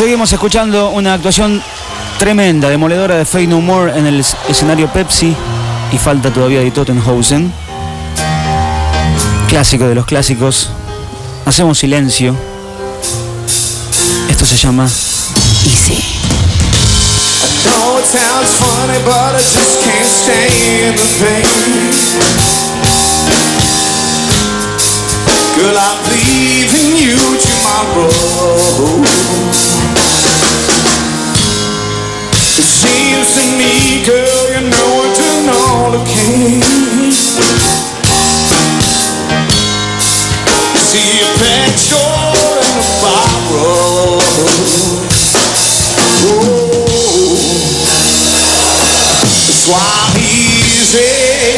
seguimos escuchando una actuación tremenda, demoledora de Faith No More en el escenario Pepsi, y falta todavía de Tottenhausen. Clásico de los clásicos. Hacemos silencio. Esto se llama Easy. I know it sounds funny, but I just can't stand the pain. Girl, I'm leaving you tomorrow. It seems to me, girl, you know it's an all okay. See a picture in the borrow. It's why I'm easy.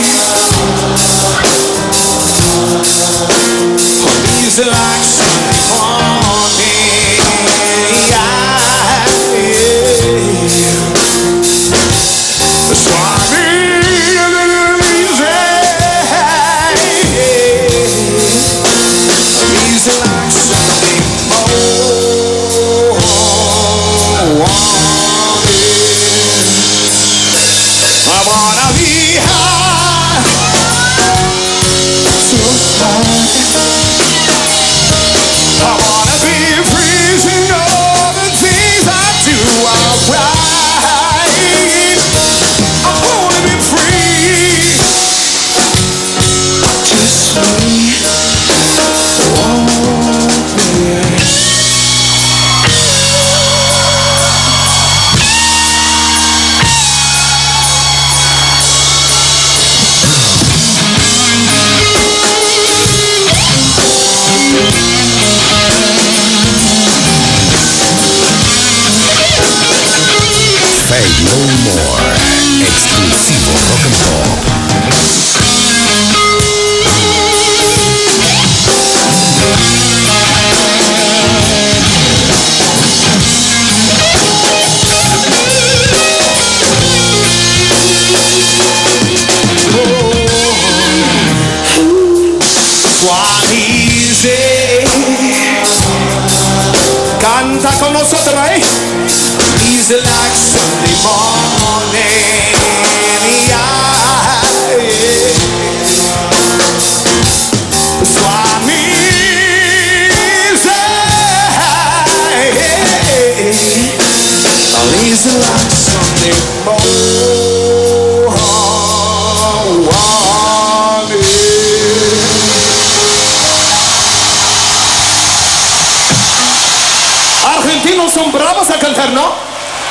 I'm easy like Sunday morning. That's why I'm easy. I'm easy like Sunday morning. I wanna be high, so high. I wanna be freezing all the things I do are right. I wanna be free, just me. Faith No More, exclusivo rock and pop. Easy. Canta con nosotros, ¿eh? Easy like Sunday morning. So I'm easy. I'm easy like Sunday morning. Argentinos son bravos a cantar, ¿no?